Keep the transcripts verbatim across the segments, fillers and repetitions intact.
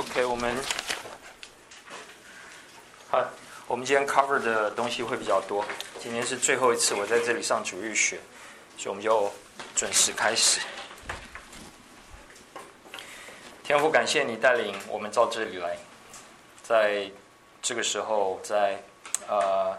OK， 我们好，我们今天 cover 的东西会比较多。今天是最后一次我在这里上主日学，所以我们就准时开始。天父，感谢你带领我们到这里来，在这个时候，在呃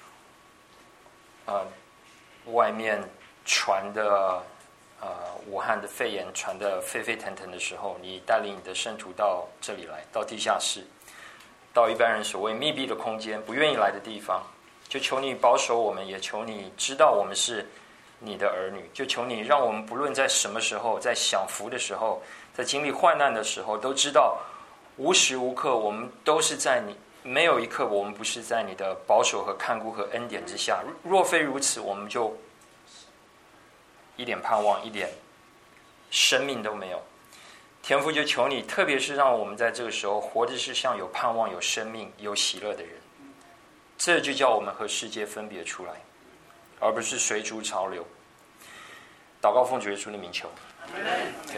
呃外面传的呃武汉的肺炎传的沸沸腾腾的时候，你带领你的圣徒到这里来，到地下室，到一般人所谓密闭的空间，不愿意来的地方，就求你保守我们，也求你知道我们是你的儿女，就求你让我们不论在什么时候，在享福的时候，在经历患难的时候，都知道无时无刻我们都是在你，没有一刻我们不是在你的保守和看顾和恩典之下。若非如此，我们就一点盼望，一点生命都没有。天父，就求你，特别是让我们在这个时候活的是像有盼望、有生命、有喜乐的人，这就叫我们和世界分别出来，而不是随逐潮流。祷告奉主耶稣的名求。Okay.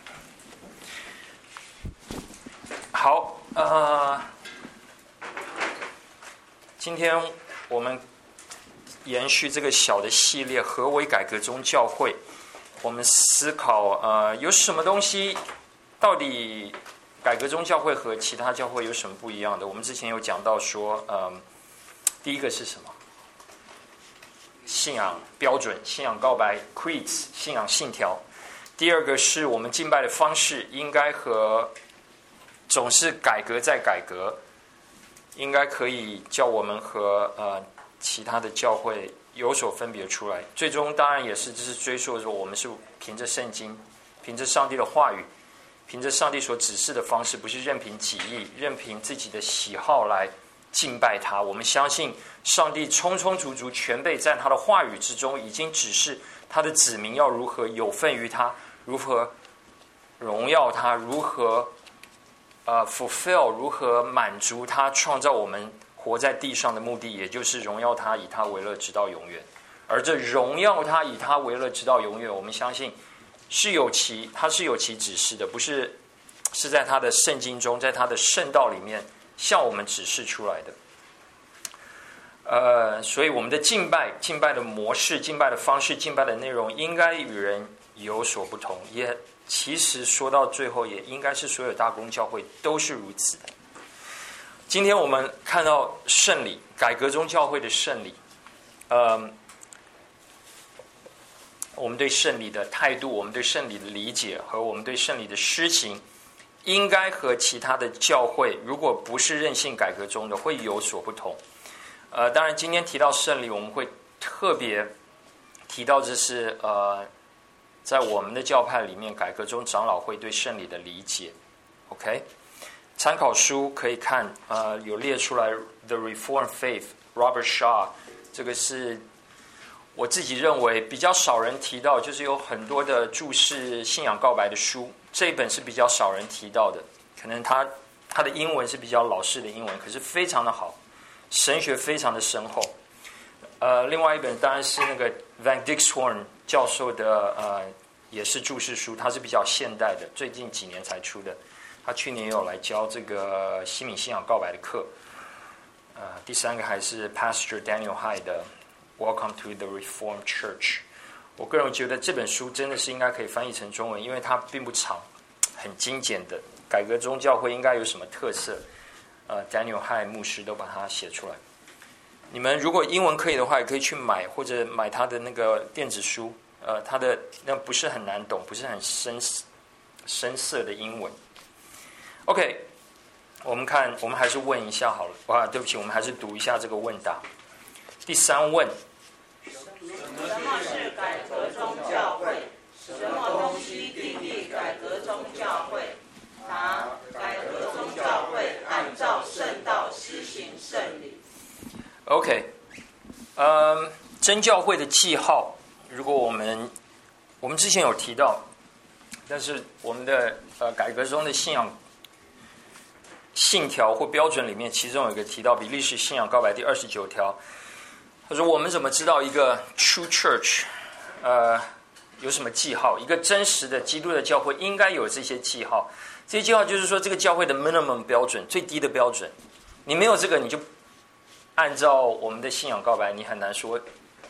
好，呃，今天我们延续这个小的系列，何为改革中教会？我们思考，呃，有什么东西，到底改革中教会和其他教会有什么不一样的？我们之前有讲到说，呃，第一个是什么？信仰标准、信仰告白 creeds、信仰信条。第二个是我们敬拜的方式应该和总是改革再改革，应该可以叫我们和呃其他的教会有所分别出来。最终当然也是这是追溯说，我们是凭着圣经，凭着上帝的话语，凭着上帝所指示的方式，不是任凭己意，任凭自己的喜好来敬拜他。我们相信上帝充充足足全备在他的话语之中，已经指示他的子民要如何有份于他，如何荣耀他，如何呃 fulfill， 如何满足他创造我们活在地上的目的，也就是荣耀他，以他为乐，直到永远。而这荣耀他，以他为乐，直到永远，我们相信是有其他是有其指示的，不是是在他的圣经中，在他的圣道里面向我们指示出来的。呃，所以我们的敬拜、敬拜的模式、敬拜的方式、敬拜的内容，应该与人有所不同。也其实说到最后，也应该是所有大公教会都是如此的。今天我们看到圣礼，改革中教会的圣礼，呃，我们对圣礼的态度，我们对圣礼的理解和我们对圣礼的施行，应该和其他的教会，如果不是任性改革中的，会有所不同。呃，当然今天提到圣礼，我们会特别提到这是呃，在我们的教派里面，改革中长老会对圣礼的理解。OK。参考书可以看，呃，有列出来 The Reformed Faith Robert Shaw， 这个是我自己认为比较少人提到，就是有很多的注释信仰告白的书，这一本是比较少人提到的，可能他他的英文是比较老式的英文，可是非常的好，神学非常的深厚。呃，另外一本当然是那个 Van Dixhoorn 教授的，呃，也是注释书，它是比较现代的，最近几年才出的。他去年也有来教这个西敏信仰告白的课。呃，第三个还是 Pastor Daniel Hyde 的 Welcome to the Reformed Church。我个人觉得这本书真的是应该可以翻译成中文，因为它并不长，很精简的改革中教会应该有什么特色，呃 ，Daniel Hyde 牧师都把它写出来。你们如果英文可以的话，也可以去买或者买他的那个电子书。呃，他的那不是很难懂，不是很深深涩的英文。OK， 我们看，我们还是问一下好了。哇，对不起，我们还是读一下这个问答。第三问： 什么是改革中教会？什么东西定义改革中教会？答：改革中教会按照圣道施行圣礼。 OK， 嗯，真教会的记号，如果我们我们之前有提到，但是我们的呃改革中的信仰信条或标准里面，其中有一个提到比利时信仰告白第二十九条，他说我们怎么知道一个 true church 呃有什么记号？一个真实的基督的教会应该有这些记号。 这句话就是说，这个教会的 minimum 标准，最低的标准，你没有这个，你就按照我们的信仰告白，你很难说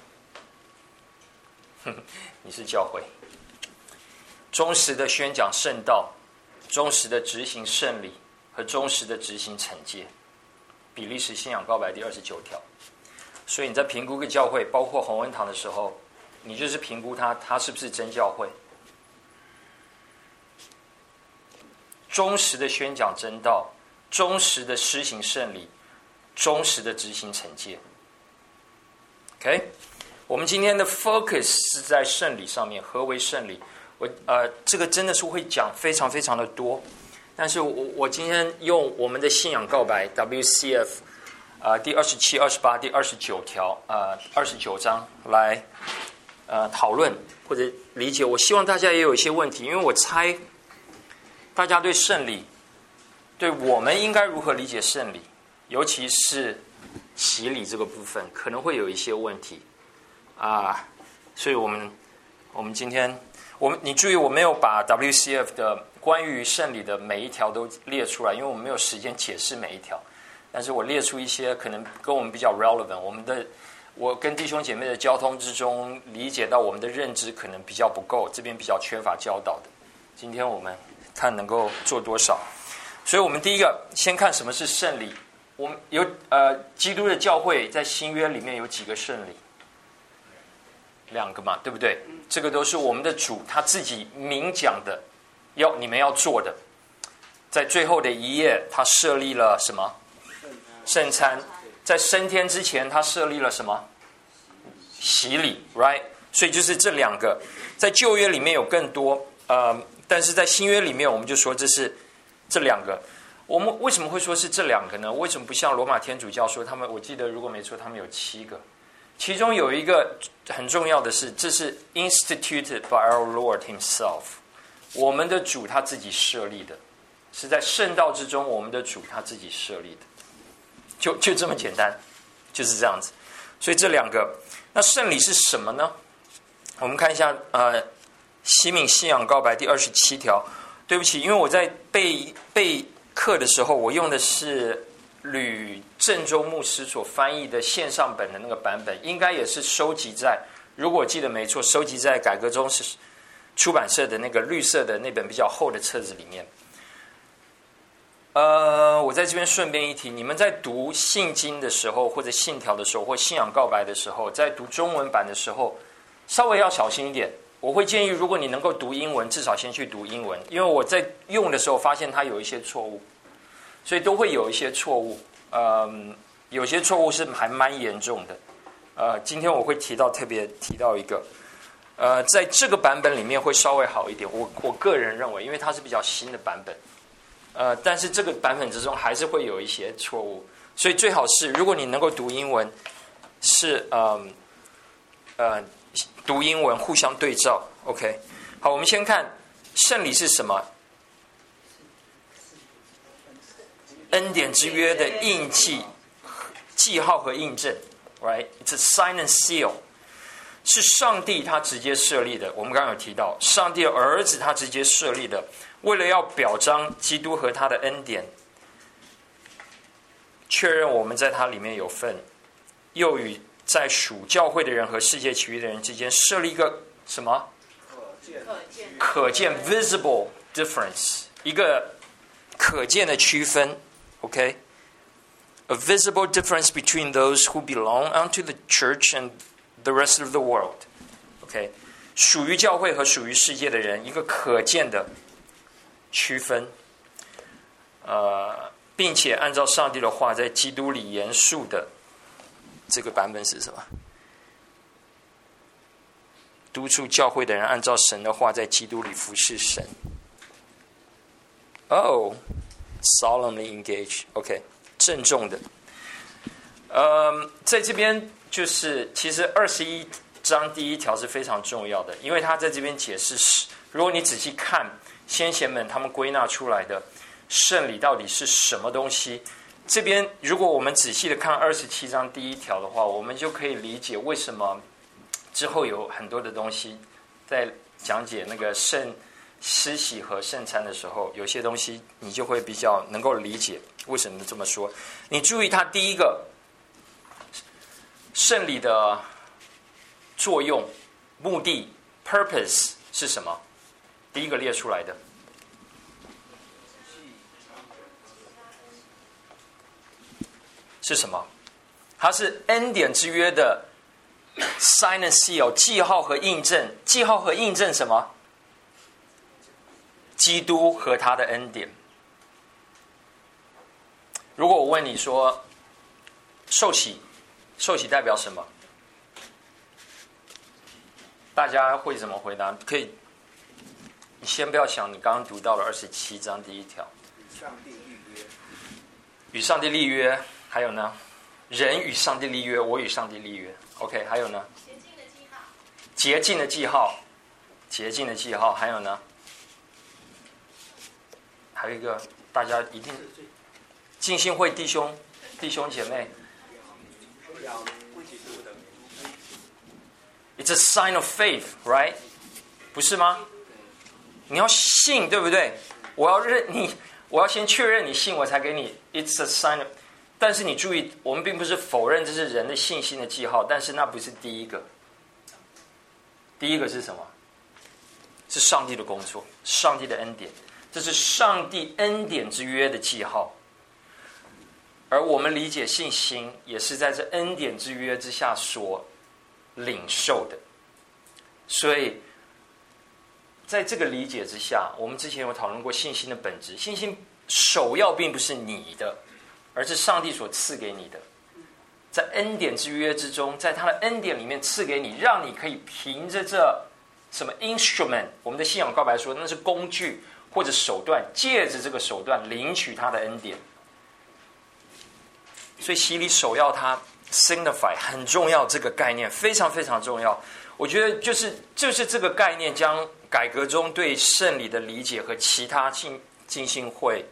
呵呵你是教会。忠实的宣讲圣道，忠实的执行圣礼和忠实的执行惩戒，比利时信仰告白第二十九条。所以你在评估个教会，包括洪恩堂的时候，你就是评估它，它是不是真教会。忠实的宣讲真道，忠实的施行圣礼，忠实的执行惩戒。OK， 我们今天的 focus 是在圣礼上面。何为圣礼？我呃，这个真的是会讲非常非常的多，但是我我今天用我们的信仰告白 W C F 啊、呃、第二十七、二十八、第二十九条啊二十九章来呃讨论或者理解。我希望大家也有一些问题，因为我猜大家对圣礼，对我们应该如何理解圣礼，尤其是洗礼这个部分，可能会有一些问题啊、呃，所以我们我们今天。我们你注意，我没有把 W C F 的关于圣礼的每一条都列出来，因为我们没有时间解释每一条。但是我列出一些可能跟我们比较 relevant， 我们的我跟弟兄姐妹的交通之中理解到我们的认知可能比较不够，这边比较缺乏教导的。今天我们看能够做多少。所以我们第一个先看什么是圣礼。我们有呃，基督的教会在新约里面有几个圣礼？两个嘛，对不对？这个都是我们的主他自己明讲的，要你们要做的。在最后的一页，他设立了什么？圣餐。在升天之前，他设立了什么？洗礼 ，right？ 所以就是这两个。在旧约里面有更多，呃，但是在新约里面，我们就说这是这两个。我们为什么会说是这两个呢？为什么不像罗马天主教说他们？我记得如果没错，他们有七个。其中有一个很重要的是，这是 instituted by our Lord Himself， 我们的主他自己设立的，是在圣道之中，我们的主他自己设立的，就就这么简单，就是这样子。所以这两个，那圣礼是什么呢？我们看一下，呃，西敏信仰告白第二十七条。对不起，因为我在背背课的时候，我用的是吕正中牧师所翻译的线上本的那个版本，应该也是收集在，如果我记得没错，收集在改革宗是出版社的那个绿色的那本比较厚的册子里面。呃，我在这边顺便一提，你们在读信经的时候，或者信条的时候，或信仰告白的时候，在读中文版的时候，稍微要小心一点。我会建议，如果你能够读英文，至少先去读英文，因为我在用的时候发现它有一些错误。所以都会有一些错误，嗯，有些错误是还蛮严重的。呃，今天我会提到特别提到一个，呃，在这个版本里面会稍微好一点。我我个人认为，因为它是比较新的版本，呃，但是这个版本之中还是会有一些错误，所以最好是如果你能够读英文，是嗯呃读英文互相对照。OK， 好，我们先看圣礼是什么。恩典之约的印记、记号和印证 ，right? It's a sign and seal， 是上帝他直接设立的。我们刚刚有提到，上帝的儿子他直接设立的，为了要表彰基督和他的恩典，确认我们在他里面有份，又与在属教会的人和世界其余的人之间设立一个什么？可见 visible difference， 一个可见的区分。Okay, a visible difference between those who belong unto the church and the rest of the world. Okay, 属于教会和属于世界的人，一个可见的区分。呃，并且按照上帝的话，在基督里严肃的这个版本是什么？督促教会的人按照神的话，在基督里服侍神。Oh.Solemnly engage, OK， 郑重的。呃，在这边就是其实二十一章第一条是非常重要的，因为他在这边解释，如果你仔细看先贤们他们归纳出来的圣礼到底是什么东西，这边如果我们仔细的看二十七章第一条的话，我们就可以理解为什么之后有很多的东西在讲解那个圣施洗和圣餐的时候，有些东西你就会比较能够理解为什么这么说。你注意它第一个圣礼的作用、目的 purpose 是什么？第一个列出来的是什么？它是恩典之约的 sign and seal 记号和印证。记号和印证什么？基督和他的恩典。如果我问你说受洗，受洗代表什么？大家会怎么回答？可以，你先不要想你刚刚读到了二十七章第一条， 与上帝立约， 与上帝立约，还有呢？人与上帝立约，我与上帝立约。OK， 还有呢？ 洁净的记号。 洁净的记号，洁净的记号，还有呢？还有一个，大家一定浸信会弟兄弟兄姐妹 ，It's a sign of faith, right？ 不是吗？你要信，对不对？我要认你，我要先确认你信，我才给你。It's a sign of。但是你注意，我们并不是否认这是人的信心的记号，但是那不是第一个。第一个是什么？是上帝的工作，上帝的恩典。这是上帝恩典之约的记号，而我们理解信心也是在这恩典之约之下所领受的。所以在这个理解之下，我们之前有讨论过信心的本质。信心首要并不是你的，而是上帝所赐给你的。在恩典之约之中，在他的恩典里面赐给你，让你可以凭着这什么 instrument， 我们的信仰告白说那是工具或者手段，借着这个手段领取他的恩典。所以洗礼首要它 signify 很重要，这个概念非常非常重要。我觉得就是就是这个概念将改革中对圣礼的理解和其他浸浸信会，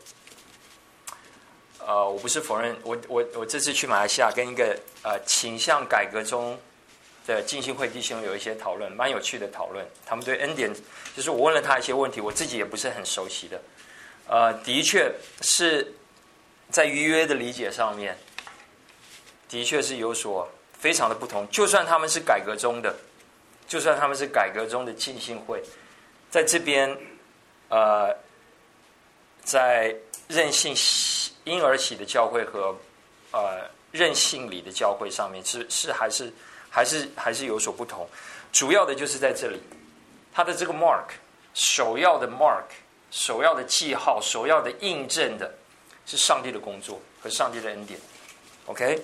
呃，我不是否认，我我我这次去马来西亚跟一个呃倾向改革中的浸信会弟兄有一些讨论，蛮有趣的讨论。他们对恩典，就是我问了他一些问题，我自己也不是很熟悉的。呃，的确是在逾约的理解上面，的确是有所非常的不同。就算他们是改革中的，就算他们是改革中的浸信会，在这边，呃，在任性婴儿起的教会和呃任性礼的教会上面，是是还是。还是还是有所不同，主要的就是在这里，它的这个 mark， 首要的 mark， 首要的记号，首要的印证的是上帝的工作和上帝的恩典。OK，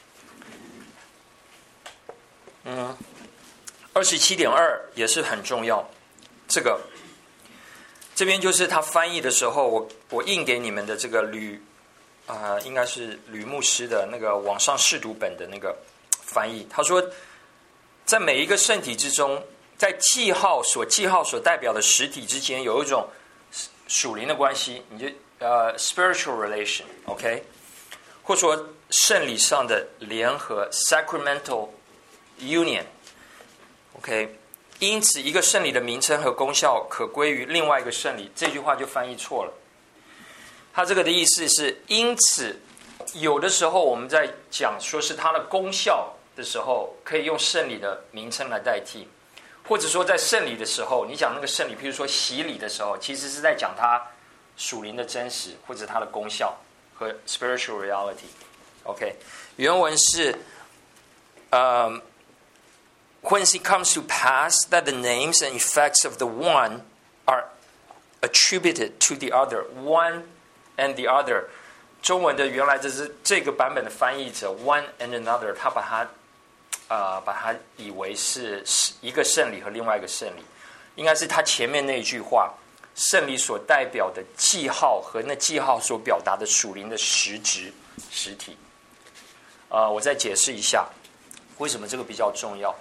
嗯，二十七点二也是很重要，这个这边就是他翻译的时候，我我印给你们的这个吕啊、呃，应该是吕牧师的那个网上试读本的那个。翻译他说，在每一个圣体之中，在记号所记号所代表的实体之间，有一种属灵的关系，你就呃 spiritual relation，OK，、okay? 或者说圣礼上的联合 sacramental union，OK，、okay? 因此一个圣礼的名称和功效可归于另外一个圣礼，这句话就翻译错了。他这个的意思是，因此有的时候我们在讲说是它的功效的时候，可以用圣礼的名称来代替，或者说在圣礼的时候，你讲那个圣礼，譬如说洗礼的时候，其实是在讲它属灵的真实或者它的功效和 spiritual reality。OK， 原文是，嗯、um,，Whence it comes to pass that the names and effects of the one are attributed to the other, one and the other。中文的原来这是这个版本的翻译者 one and another， 他把它呃把它以为是一个圣礼和另外一个圣礼，应该是他前面那一句话，圣礼所代表的记号和那记号所表达的属灵的实质实体。呃，我再解释一下为什么这个比较重要。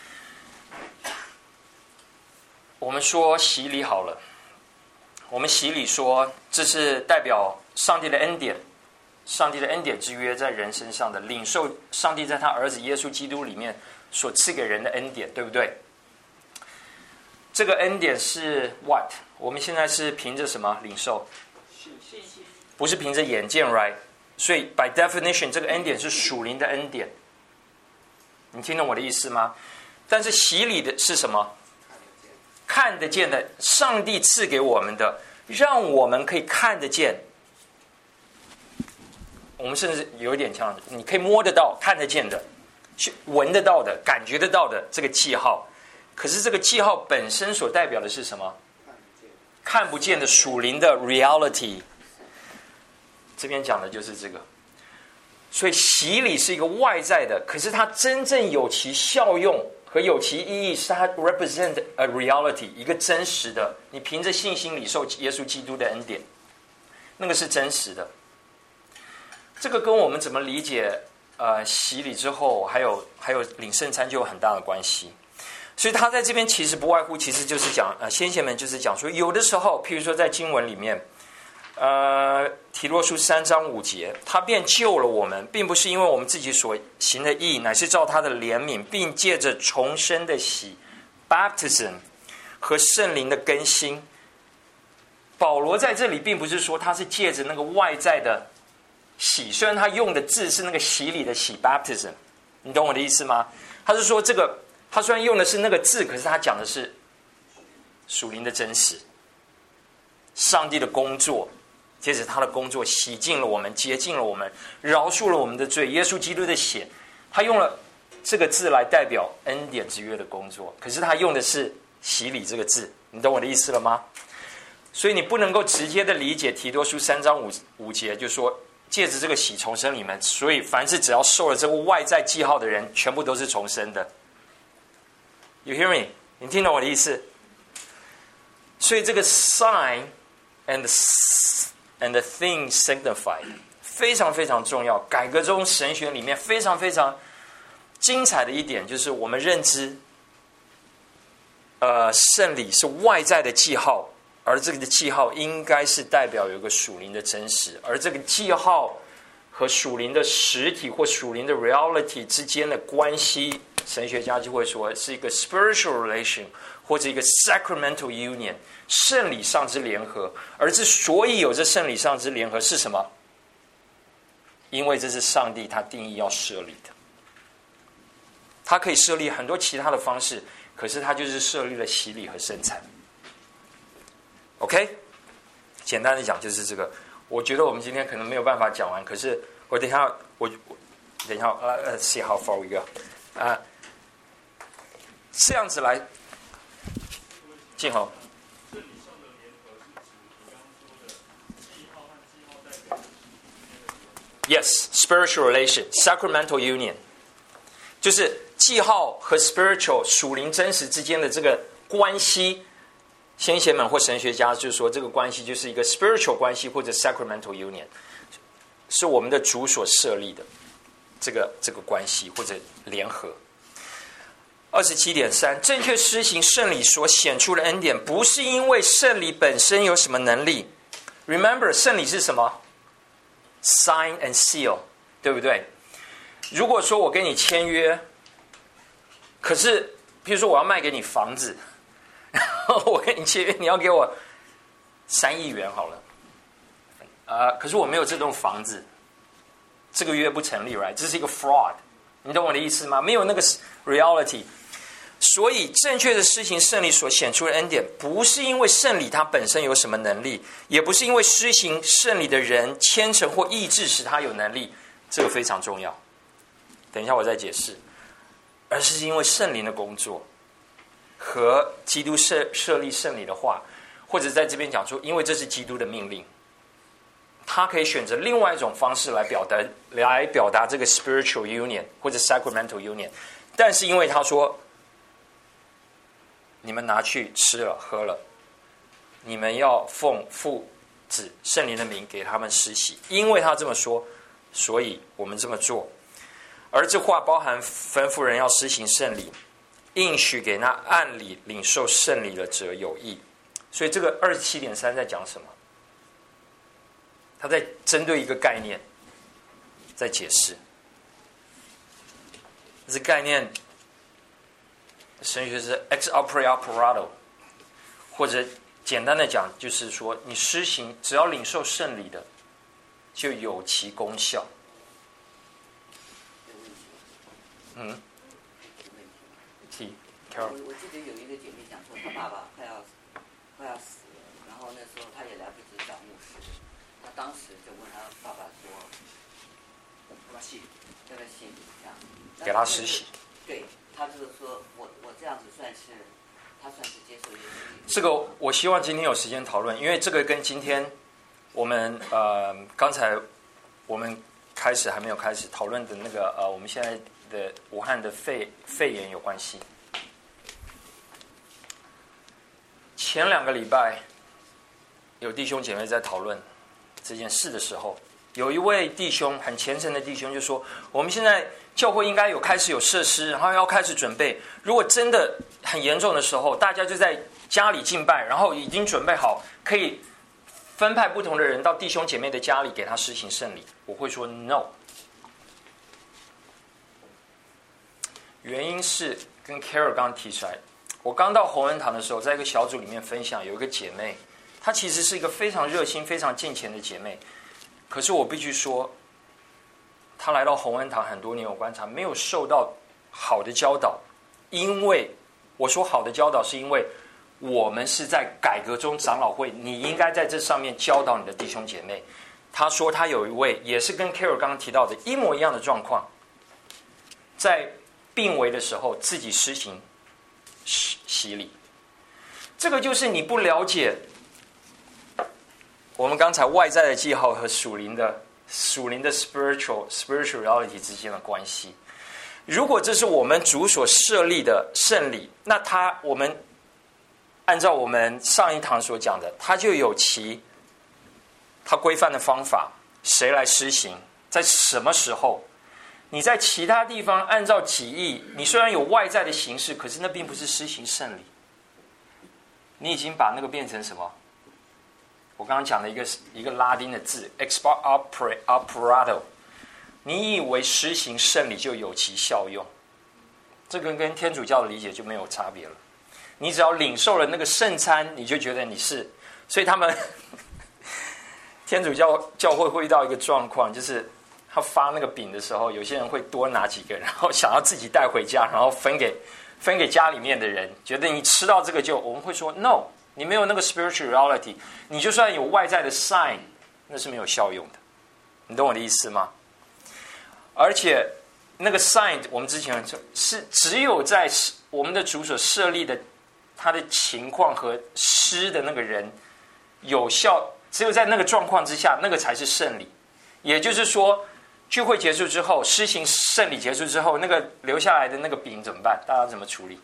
我们说洗礼好了，我们洗礼说这是代表上帝的恩典。上帝的恩典之约在人身上的领受，上帝在他儿子耶稣基督里面所赐给人的恩典，对不对？这个恩典是 what？ 我们现在是凭着什么领受？不是凭着眼见 right？ 所以 by definition 这个恩典是属灵的恩典。你听懂我的意思吗？但是洗礼的是什么？看得见的，上帝赐给我们的，让我们可以看得见。我们甚至有一点像，你可以摸得到、看得见的、闻得到的、感觉得到的这个记号。可是这个记号本身所代表的是什么？看不见的属灵的 reality。这边讲的就是这个。所以洗礼是一个外在的，可是它真正有其效用和有其意义，是它 represent a reality， 一个真实的。你凭着信心领受耶稣基督的恩典，那个是真实的。这个跟我们怎么理解呃洗礼之后，还有还有领圣餐就有很大的关系。所以他在这边其实不外乎，其实就是讲呃先贤们就是讲说，有的时候，譬如说在经文里面，呃提多书三章五节，他便救了我们，并不是因为我们自己所行的义，乃是照他的怜悯，并借着重生的洗 baptism 和圣灵的更新。保罗在这里并不是说他是借着那个外在的洗，虽然他用的字是那个洗礼的洗 baptism， 你懂我的意思吗？他是说这个，他虽然用的是那个字，可是他讲的是属灵的真实，上帝的工作，接着他的工作洗净了我们，洁净了我们，饶恕了我们的罪。耶稣基督的血，他用了这个字来代表恩典之约的工作，可是他用的是洗礼这个字，你懂我的意思了吗？所以你不能够直接的理解提多书三章五五节，就说借着这个洗重生你们，所以凡是只要受了这个外在记号的人，全部都是重生的。You hear me？ 你听懂我的意思？所以这个 sign and the, and the thing signified 非常非常重要。改革中神学里面非常非常精彩的一点，就是我们认知，呃，圣礼是外在的记号。而这个记号应该是代表有一个属灵的真实，而这个记号和属灵的实体或属灵的 reality 之间的关系，神学家就会说是一个 spiritual relation 或者一个 sacramental union， 圣礼上之联合。而之所以有这圣礼上之联合是什么？因为这是上帝他定义要设立的，他可以设立很多其他的方式，可是他就是设立了洗礼和圣餐。OK， 简单的讲就是这个。我觉得我们今天可能没有办法讲完，可是我等一下，我我等一下，呃、uh, ，see how far we go， 啊、uh, ，这样子来，静宏。Yes, spiritual relation, sacramental union， 就是记号和 spiritual 属灵真实之间的这个关系。先贤们或神学家就说，这个关系就是一个 spiritual 关系或者 sacramental union， 是我们的主所设立的这个这个关系或者联合。二十七点三，正确施行圣礼所显出的恩典，不是因为圣礼本身有什么能力。Remember， 圣礼是什么 ？Sign and seal， 对不对？如果说我跟你签约，可是比如说我要卖给你房子。我跟你签约，你要给我三亿元好了，呃，可是我没有这栋房子，这个约不成立 ，right？ 这是一个 fraud， 你懂我的意思吗？没有那个 reality， 所以正确的施行圣礼所显出的恩典，不是因为圣礼它本身有什么能力，也不是因为施行圣礼的人虔诚或意志使他有能力，这个非常重要。等一下我再解释，而是因为圣灵的工作。和基督设设立圣礼的话，或者在这边讲出，因为这是基督的命令，他可以选择另外一种方式来表达，来表达这个 spiritual union 或者 sacramental union。但是因为他说，你们拿去吃了喝了，你们要奉父子圣灵的名给他们施洗，因为他这么说，所以我们这么做。而这话包含吩咐人要施行圣礼。应许给那按理领受圣礼的者有益，所以这个二十七点三在讲什么？他在针对一个概念，在解释。这概念，神学是 ex opere operato， 或者简单的讲，就是说你施行，只要领受圣礼的，就有其功效。嗯 ，T Carol， 我我记得有一个姐妹讲说，她爸爸快要快要死了，然后那时候她也来不及找牧师，她当时就问她爸爸说，要不要信？要不要信？这样给他施洗。 对，她就是说我我这样子算是，她算是接受耶稣。 这个我希望今天有时间讨论，因为这个跟今天我们呃刚才我们开始还没有开始讨论的那个呃我们现在的武汉的肺肺炎有关系。前两个礼拜，有弟兄姐妹在讨论这件事的时候，有一位弟兄很虔诚的弟兄就说：“我们现在教会应该有开始有设施，然后要开始准备。如果真的很严重的时候，大家就在家里敬拜，然后已经准备好，可以分派不同的人到弟兄姐妹的家里给他施行圣礼。”我会说 no， 原因是跟 Carol 刚刚提出来。我刚到洪恩堂的时候，在一个小组里面分享，有一个姐妹，她其实是一个非常热心、非常敬虔的姐妹。可是我必须说，她来到洪恩堂很多年，我观察没有受到好的教导。因为我说好的教导，是因为我们是在改革中长老会，你应该在这上面教导你的弟兄姐妹。她说她有一位也是跟 Carol 刚刚提到的一模一样的状况，在病危的时候自己施行洗礼。这个就是你不了解我们刚才外在的记号和属灵的属灵的 spiritual spirituality 之间的关系。如果这是我们主所设立的圣礼，那它我们按照我们上一堂所讲的，它就有其它规范的方法，谁来施行，在什么时候。你在其他地方按照己意，你虽然有外在的形式，可是那并不是施行圣礼。你已经把那个变成什么？我刚刚讲的一个一个拉丁的字 ex operato， 你以为施行圣礼就有其效用，这个跟天主教的理解就没有差别了。你只要领受了那个圣餐，你就觉得你是。所以他们天主教教会会遇到一个状况，就是他发那个饼的时候，有些人会多拿几个，然后想要自己带回家，然后分给分给家里面的人，觉得你吃到这个就，我们会说 no， 你没有那个 spirituality， 你就算有外在的 sign， 那是没有效用的。你懂我的意思吗？而且那个 sign 我们之前说是只有在我们的主所设立的他的情况和施的那个人有效，只有在那个状况之下，那个才是圣礼。也就是说，聚会结束之后，施行圣礼结束之后，那个留下来的那个饼怎么办？大家怎么处理？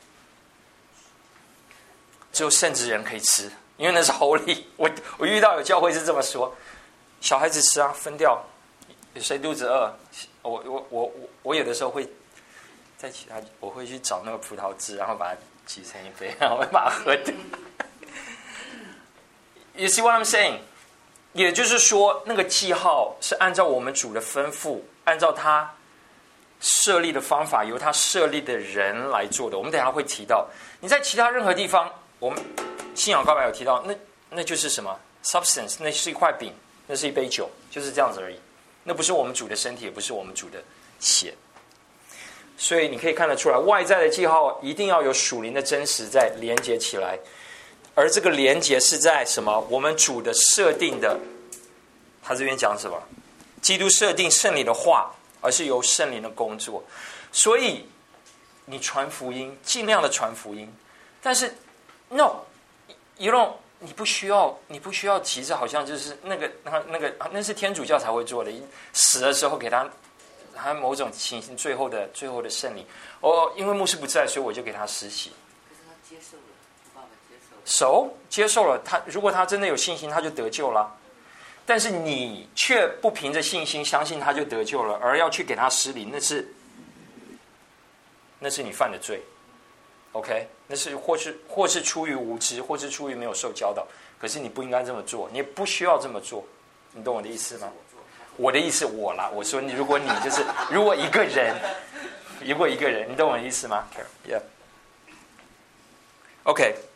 只有圣职人可以吃，因为那是 holy。我我遇到有教会是这么说，小孩子吃啊，分掉。有谁肚子饿？我我我我我有的时候会在其他，我会去找那个葡萄汁，然后把它挤成一杯，然后把它喝掉。You see what I'm saying？也就是说，那个记号是按照我们主的吩咐，按照他设立的方法，由他设立的人来做的。我们等一下会提到，你在其他任何地方，我们信仰告白有提到，那那就是什么 substance， 那是一块饼，那是一杯酒，就是这样子而已。那不是我们主的身体，也不是我们主的血。所以你可以看得出来，外在的记号一定要有属灵的真实在连接起来。而这个连结是在什么？我们主的设定的，他这边讲什么？基督设定圣灵的话，而是由圣灵的工作。所以你传福音，尽量的传福音，但是 no，you don't， 你不需要，你不需要急着，好像就是那个那那个那是天主教才会做的，死的时候给他他某种情形，最后的最后的圣礼。哦，因为牧师不在，所以我就给他施洗。 可是他接受了。 手、so, 接受了他，如果他真的有信心，他就得救了。但是你却不凭着信心相信他就得救了，而要去给他施礼，那是那是你犯的罪。OK， 那是或是或是出于无知，或是出于没有受教导。可是你不应该这么做，你也不需要这么做。你懂我的意思吗？我的意思我啦，我说你，如果你就是如果一个人，如果一个人，你懂我的意思吗 ？Yeah。OK。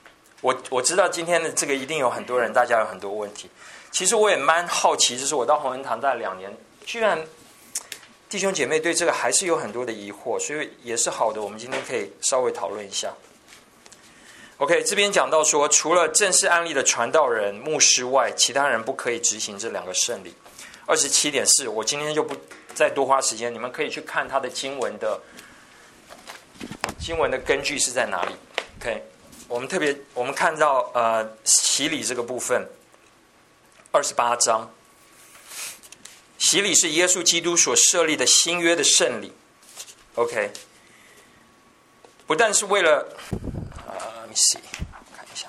我我知道今天的这个一定有很多人，大家有很多问题。其实我也蛮好奇，就是我到弘恩堂大概两年，居然弟兄姐妹对这个还是有很多的疑惑，所以也是好的。我们今天可以稍微讨论一下。OK， 这边讲到说，除了正式案例的传道人、牧师外，其他人不可以执行这两个圣礼。二十七点四，我今天就不再多花时间，你们可以去看他的经文的经文的根据是在哪里。OK， 我们特别我们看到呃洗礼这个部分，二十八章，洗礼是耶稣基督所设立的新约的圣礼。OK， 不但是为了呃 ，let me see， 看一下，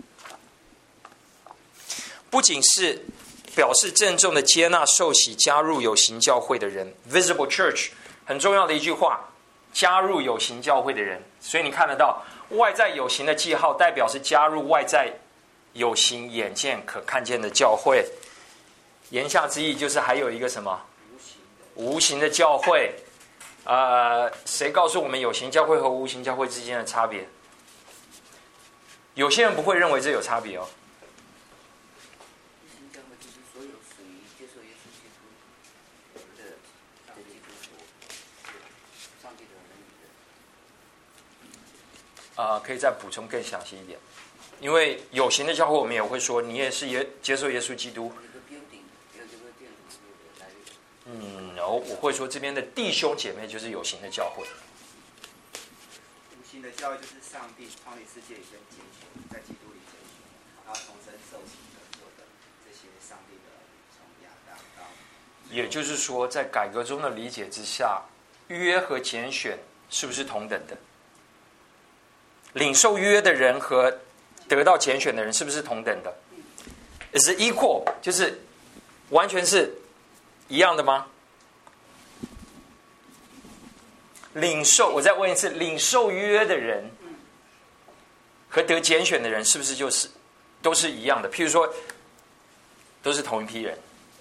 不仅是表示郑重的接纳受洗加入有形教会的人 ，visible church 很重要的一句话，加入有形教会的人。所以你看得到外在有形的记号，代表是加入外在有形眼见可看见的教会。言下之意就是还有一个什么无形的教会。呃，谁告诉我们有形教会和无形教会之间的差别？有些人不会认为这有差别哦。啊、呃，可以再补充更详细一点，因为有形的教会，我们也会说，你也是耶接受耶稣基督。嗯，然后我会说，这边的弟兄姐妹就是有形的教会。 无形的教会就是上帝创立世界里跟拣选，在基督里拣选，然后重生受洗的做的这些上帝的从亚当到。 也就是说，在改革中的理解之下，约和拣选是不是同等的？领受约的人和得到拣选的人是不是同等的 ？Is it equal？ 就是完全是一样的吗？领受，我再问一次，领受约的人和得拣选的人是不是就是都是一样的？譬如说，都是同一批人。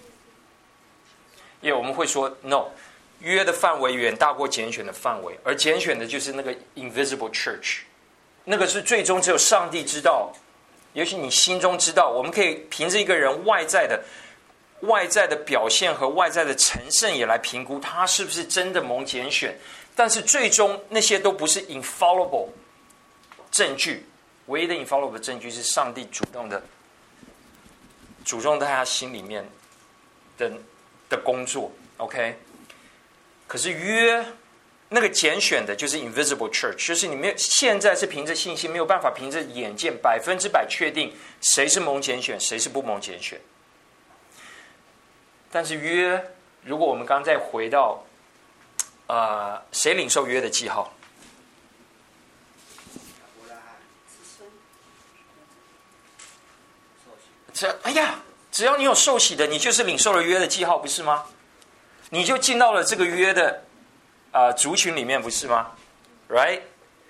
因为我们会说 ，no， 约的范围远大过拣选的范围，而拣选的就是那个 invisible church。那个是最终只有上帝知道，也许你心中知道。我们可以凭着一个人外在的、外在的表现和外在的成圣也来评估他是不是真的蒙拣选。但是最终那些都不是 infallible 证据，唯一的 infallible 证据是上帝主动的、主动在他心里面的的工作。OK， 可是约。那个拣选的就是 invisible church， 就是你们现在是凭着信心，没有办法凭着眼见百分之百确定谁是蒙拣选，谁是不蒙拣选。但是约，如果我们刚再回到，呃，谁领受约的记号？这哎呀，只要你有受洗的，你就是领受了约的记号，不是吗？你就进到了这个约的。啊、呃，族群里面不是吗 ？Right？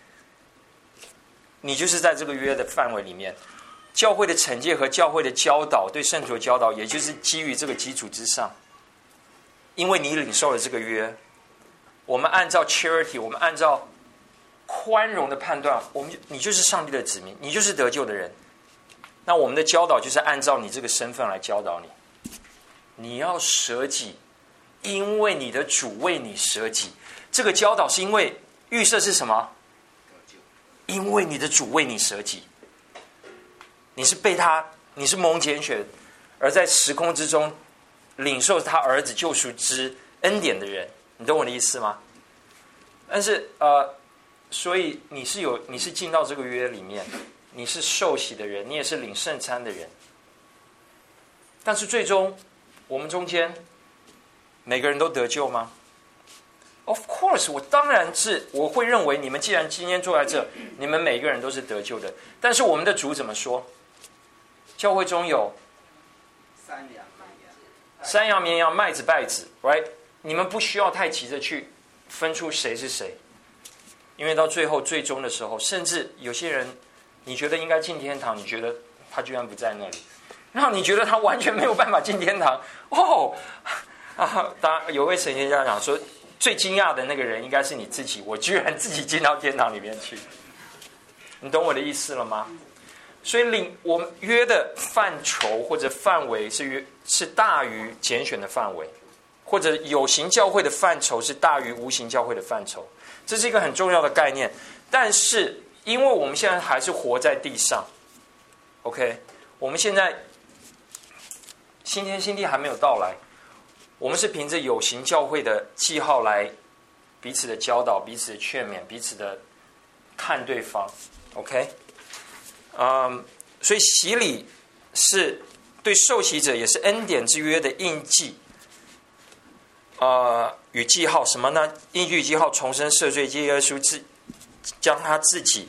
你就是在这个约的范围里面，教会的惩戒和教会的教导，对圣徒的教导，也就是基于这个基础之上。因为你领受了这个约，我们按照 charity， 我们按照宽容的判断，我们你就是上帝的子民，你就是得救的人。那我们的教导就是按照你这个身份来教导你，你要舍己，因为你的主为你舍己。这个教导是因为预设是什么？因为你的主为你舍己，你是被他，你是蒙拣选，而在时空之中领受他儿子救赎之恩典的人，你懂我的意思吗？但是呃，所以你是有，你是进到这个约里面，你是受洗的人，你也是领圣餐的人。但是最终，我们中间每个人都得救吗？Of course， 我当然是，我会认为你们既然今天坐在这，你们每个人都是得救的。但是我们的主怎么说？教会中有山羊、 山羊、绵羊、麦子、稗子 ，right？ 你们不需要太急着去分出谁是谁，因为到最后最终的时候，甚至有些人，你觉得应该进天堂，你觉得他居然不在那里，然后你觉得他完全没有办法进天堂，哦，啊，当然有位神学家讲说。最惊讶的那个人应该是你自己，我居然自己进到天堂里面去，你懂我的意思了吗？ 所以领我们约的范畴或者范围是约是大于拣选的范围，或者有形教会的范畴是大于无形教会的范畴，这是一个很重要的概念。但是因为我们现在还是活在地上 ，OK， 我们现在新天新地还没有到来，我们是凭着有形教会的记号来彼此的教导、彼此的劝勉、彼此的看对方 ，OK。嗯，所以洗礼是对受洗者也是恩典之约的印记，呃，与记号什么呢？印记与记号重生赦罪，借耶稣自将他自己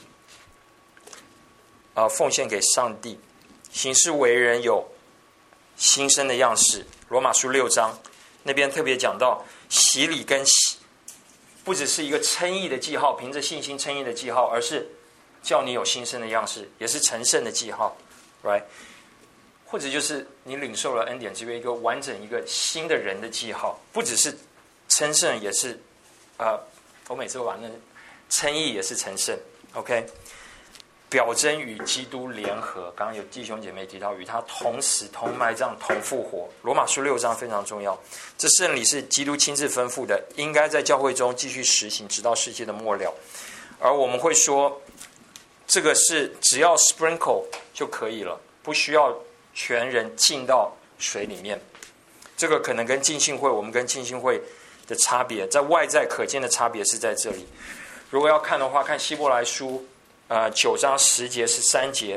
啊、呃、奉献给上帝，行事为人有新生的样式。罗马书六章那边特别讲到洗礼跟洗，不只是一个称义的记号，凭着信心称义的记号，而是叫你有新生的样式，也是成圣的记号 ，right？ 或者就是你领受了恩典之约，一个完整一个新的人的记号，不只是称圣，也是呃，我每次都把那称义也是成圣 ，OK？ 表征与基督联合，刚刚有弟兄姐妹提到与他同死、同埋葬、同复活。罗马书六章非常重要，这圣礼是基督亲自吩咐的，应该在教会中继续实行，直到世界的末了。而我们会说，这个是只要 sprinkle 就可以了，不需要全人浸到水里面。这个可能跟浸信会，我们跟浸信会的差别，在外在可见的差别是在这里。如果要看的话，看希伯来书呃九章十节十三节，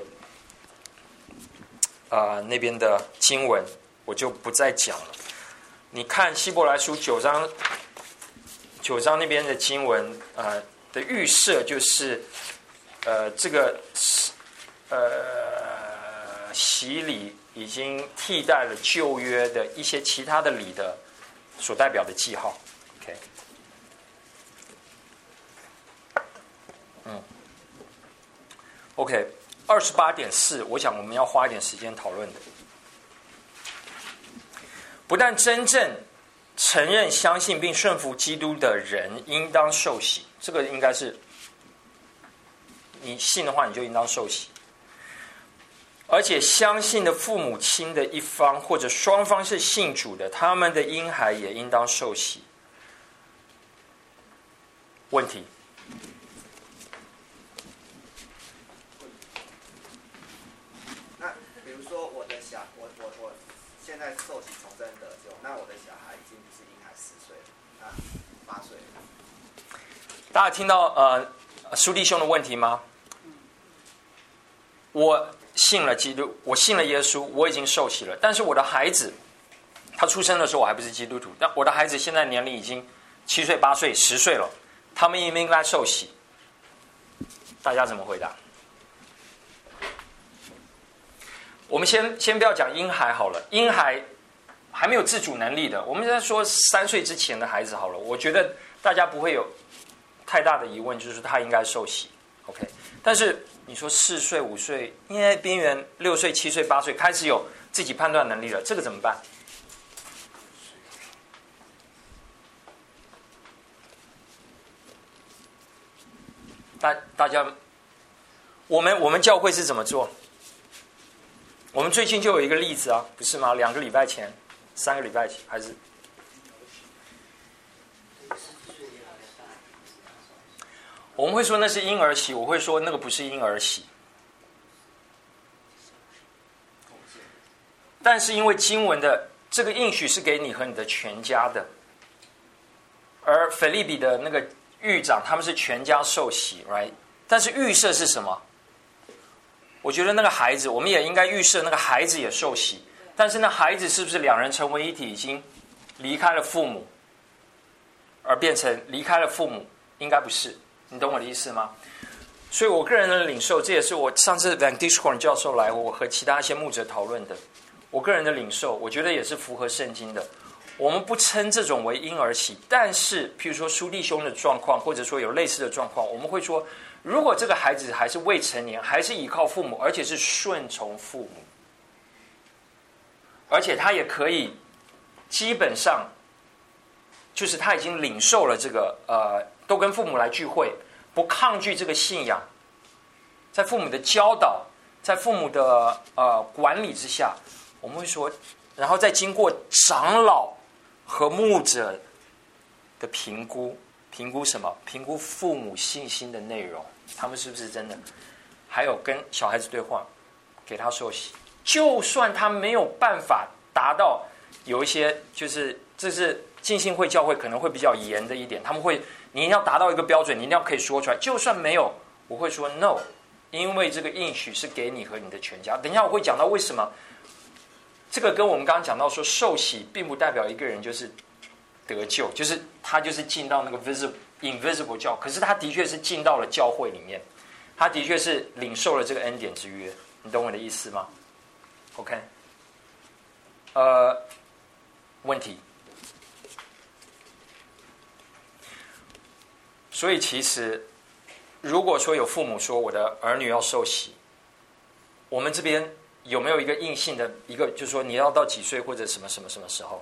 呃那边的经文我就不再讲了。你看希伯来书九章九章那边的经文，呃的预设就是。呃，这个呃洗礼已经替代了旧约的一些其他的礼的所代表的记号。OK， 嗯 ，OK， 二十八点四，我想我们要花一点时间讨论的。不但真正承认、相信并顺服基督的人应当受洗，这个应该是。你信的话，你就应当受洗。而且相信的父母亲的一方或者双方是信主的，他们的婴孩也应当受洗。问题？ 那比如说我的小，我我我现在受洗重生得救，那我的小孩已经不是婴孩十岁了，那八岁了。 大家听到呃苏弟兄的问题吗？我信了基督，我信了耶稣，我已经受洗了。但是我的孩子，他出生的时候我还不是基督徒，但我的孩子现在年龄已经七岁、八岁、十岁了，他们应不应该受洗？大家怎么回答？我们先先不要讲婴孩好了，婴孩还没有自主能力的，我们在说三岁之前的孩子好了。我觉得大家不会有太大的疑问，就是他应该受洗 ，OK？ 但是你说四岁、五岁，因为边缘六岁、七岁、八岁开始有自己判断能力了，这个怎么办？大大家，我们我们教会是怎么做？我们最近就有一个例子啊，不是吗？两个礼拜前、三个礼拜前还是？我们会说那是婴儿洗，我会说那个不是婴儿洗。但是因为经文的这个应许是给你和你的全家的，而腓立比的那个狱长他们是全家受洗 ，right？ 但是预设是什么？我觉得那个孩子，我们也应该预设那个孩子也受洗，但是那孩子是不是两人成为一体，已经离开了父母，而变成离开了父母？应该不是。你懂我的意思吗？所以我个人的领受，这也是我上次 Van Dishorn 教授来，我和其他一些牧者讨论的。我个人的领受，我觉得也是符合圣经的。我们不称这种为婴儿洗，但是譬如说叔弟兄的状况，或者说有类似的状况，我们会说，如果这个孩子还是未成年，还是依靠父母，而且是顺从父母，而且他也可以基本上就是他已经领受了这个呃。都跟父母来聚会，不抗拒这个信仰，在父母的教导在父母的呃管理之下，我们会说，然后再经过长老和牧者的评估，评估什么？评估父母信心的内容，他们是不是真的？还有跟小孩子对话，给他受洗，就算他没有办法达到有一些，就是这是浸信会教会可能会比较严的一点，他们会你一定要达到一个标准，你一定要可以说出来。就算没有，我会说 no， 因为这个应许是给你和你的全家。等一下我会讲到为什么。这个跟我们刚刚讲到说，受洗并不代表一个人就是得救，就是他就是进到那个 visible invisible 教，可是他的确是进到了教会里面，他的确是领受了这个恩典之约，你懂我的意思吗 ？OK， 呃，问题。所以其实，如果说有父母说我的儿女要受洗，我们这边。有没有一个硬性的一个，就是说你要到几岁或者什么什么什么时候？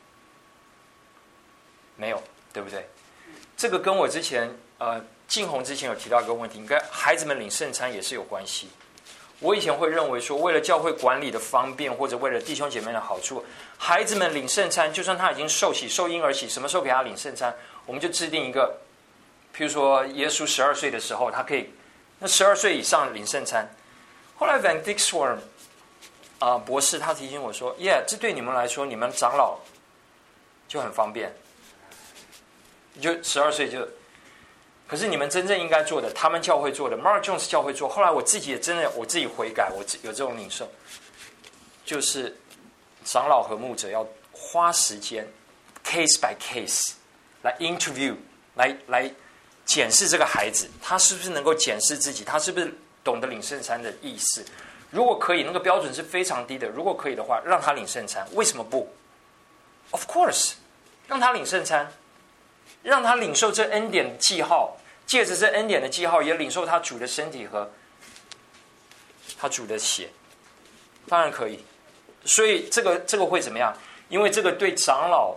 没有，对不对？这个跟我之前呃静红之前有提到一个问题，应该孩子们领圣餐也是有关系。我以前会认为说，为了教会管理的方便，或者为了弟兄姐妹的好处，孩子们领圣餐，就算他已经受洗、受婴儿洗，什么时候给他领圣餐，我们就制定一个，譬如说耶稣十二岁的时候，他可以，那十二岁以上领圣餐。后来 Van Dixworm。啊、呃，博士他提醒我说 ：“Yeah， 这对你们来说，你们长老就很方便，就十二岁就。可是你们真正应该做的，他们教会做的 ，Mark Jones 教会做。后来我自己也真的我自己悔改，我有这种领受，就是长老和牧者要花时间 ，case by case 来 interview， 来来检视这个孩子，他是不是能够检视自己，他是不是懂得领圣餐的意思。”如果可以，那个标准是非常低的。如果可以的话，让他领圣餐，为什么不 ？Of course， 让他领圣餐，让他领受这恩典的记号，借着这恩典的记号，也领受他主的身体和他主的血，当然可以。所以这个这个会怎么样？因为这个对长老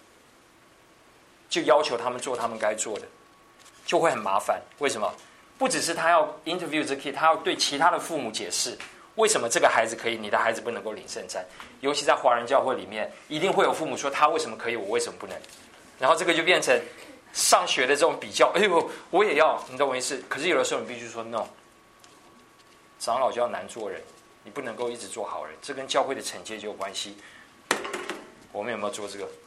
就要求他们做他们该做的，就会很麻烦。为什么？不只是他要 interview 这 kid， 他要对其他的父母解释。为什么这个孩子可以，你的孩子不能够领圣餐？尤其在华人教会里面，一定会有父母说他为什么可以，我为什么不能？然后这个就变成上学的这种比较。哎呦，我也要，你懂我意思？可是有的时候你必须说 no， 长老就要难做人，你不能够一直做好人，这跟教会的惩戒就有关系。我们有没有做这个？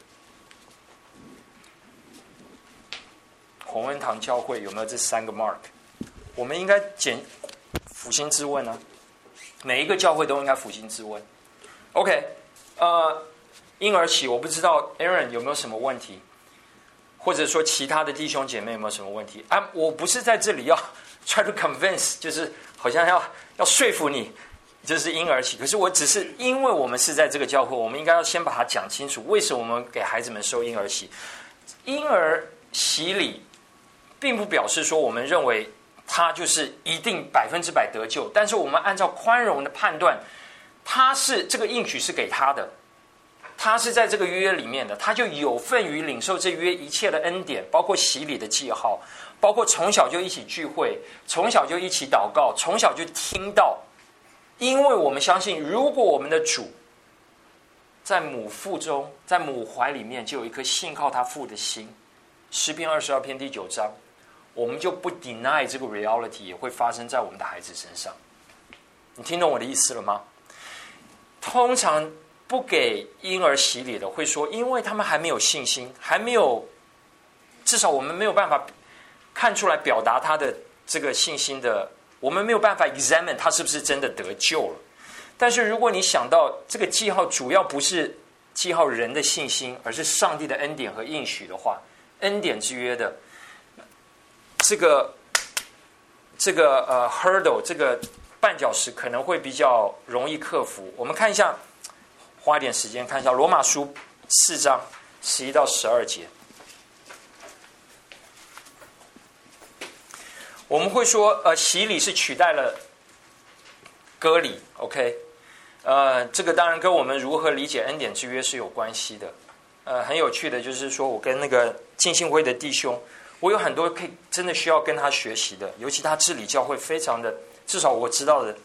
洪恩堂教会有没有这三个 mark？ 我们应该检抚心自问啊。每一个教会都应该抚心自问。OK， 呃，婴儿期我不知道 Aaron 有没有什么问题，或者说其他的弟兄姐妹有没有什么问题啊？我不是在这里要 try to convince， 就是好像要要说服你，就是婴儿期。可是我只是因为我们是在这个教会，我们应该要先把它讲清楚，为什么我们给孩子们受婴儿期？婴儿洗礼，并不表示说我们认为。他就是一定百分之百得救，但是我们按照宽容的判断，他是这个应许是给他的，他是在这个约里面的，他就有份于领受这约一切的恩典，包括洗礼的记号，包括从小就一起聚会，从小就一起祷告，从小就听到，因为我们相信，如果我们的主在母腹中，在母怀里面就有一颗信靠他父的心，诗篇二十二篇第九章。我们就不 deny 这个 reality 也会发生在我们的孩子身上。你听懂我的意思了吗？通常不给婴儿洗礼的会说，因为他们还没有信心，还没有，至少我们没有办法看出来表达他的这个信心的，我们没有办法 examine 他是不是真的得救了。但是如果你想到这个记号主要不是记号人的信心，而是上帝的恩典和应许的话，恩典之约的这个这个呃 hurdle 这个绊脚石可能会比较容易克服。我们看一下，花一点时间看一下罗马书四章十一到十二节。我们会说，呃，洗礼是取代了割礼 ，OK？ 呃，这个当然跟我们如何理解恩典之约是有关系的。呃，很有趣的就是说，我跟那个浸信会的弟兄。我有很多可以真的需要跟他学习的，尤其他治理教会非常的，至少我知道的，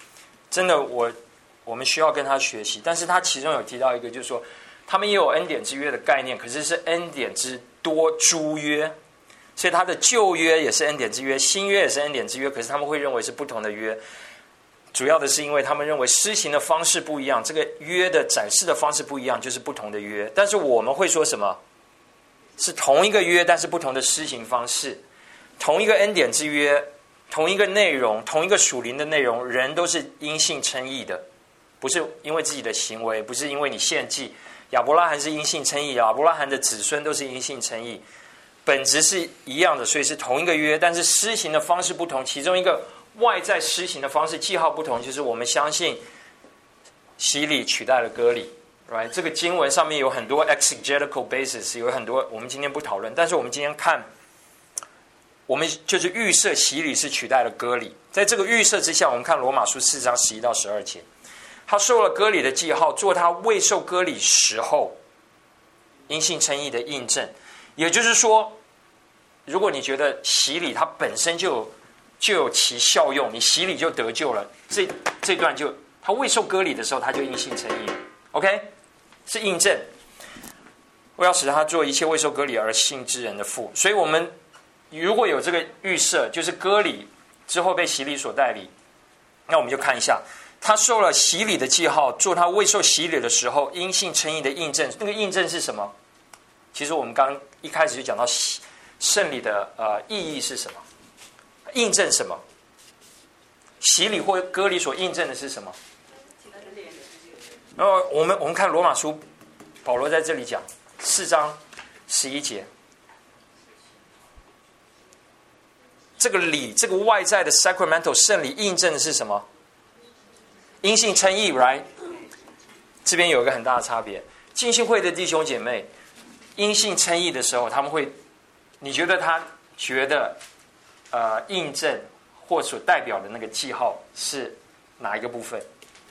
真的我我们需要跟他学习。但是他其中有提到一个，就是说他们也有恩典之约的概念，可是是恩典之多诸约，所以他的旧约也是恩典之约，新约也是恩典之约，可是他们会认为是不同的约。主要的是因为他们认为施行的方式不一样，这个约的展示的方式不一样，就是不同的约。但是我们会说什么？是同一个约，但是不同的施行方式。同一个恩典之约，同一个内容，同一个属灵的内容，人都是因信称义的，不是因为自己的行为，不是因为你献祭。亚伯拉罕是因信称义，亚伯拉罕的子孙都是因信称义，本质是一样的，所以是同一个约，但是施行的方式不同。其中一个外在施行的方式记号不同，就是我们相信洗礼取代了割礼。Right? 这个经文上面有很多 exegetical basis， 有很多我们今天不讨论，但是我们今天看，我们就是预设洗礼是取代了割礼。在这个预设之下，我们看罗马书四章十一到十二节，他受了割礼的记号，做他未受割礼时候因信称义的印证。也就是说，如果你觉得洗礼它本身就有就有其效用，你洗礼就得救了，这这段就他未受割礼的时候，他就因信称义 ，OK， 是印证。我要使他做一切未受割礼而信之人的父。所以我们如果有这个预设，就是割礼之后被洗礼所代理，那我们就看一下，他受了洗礼的记号，做他未受洗礼的时候因信称义的印证。那个印证是什么？其实我们刚一开始就讲到圣礼的呃意义是什么？印证什么？洗礼或割礼所印证的是什么？然后我们我们看罗马书，保罗在这里讲四章十一节，这个礼，这个外在的 sacramental 圣礼印证的是什么？因信称义 ，right？ 这边有一个很大的差别。浸信会的弟兄姐妹，因信称义的时候，他们会，你觉得他觉得呃印证或所代表的那个记号是哪一个部分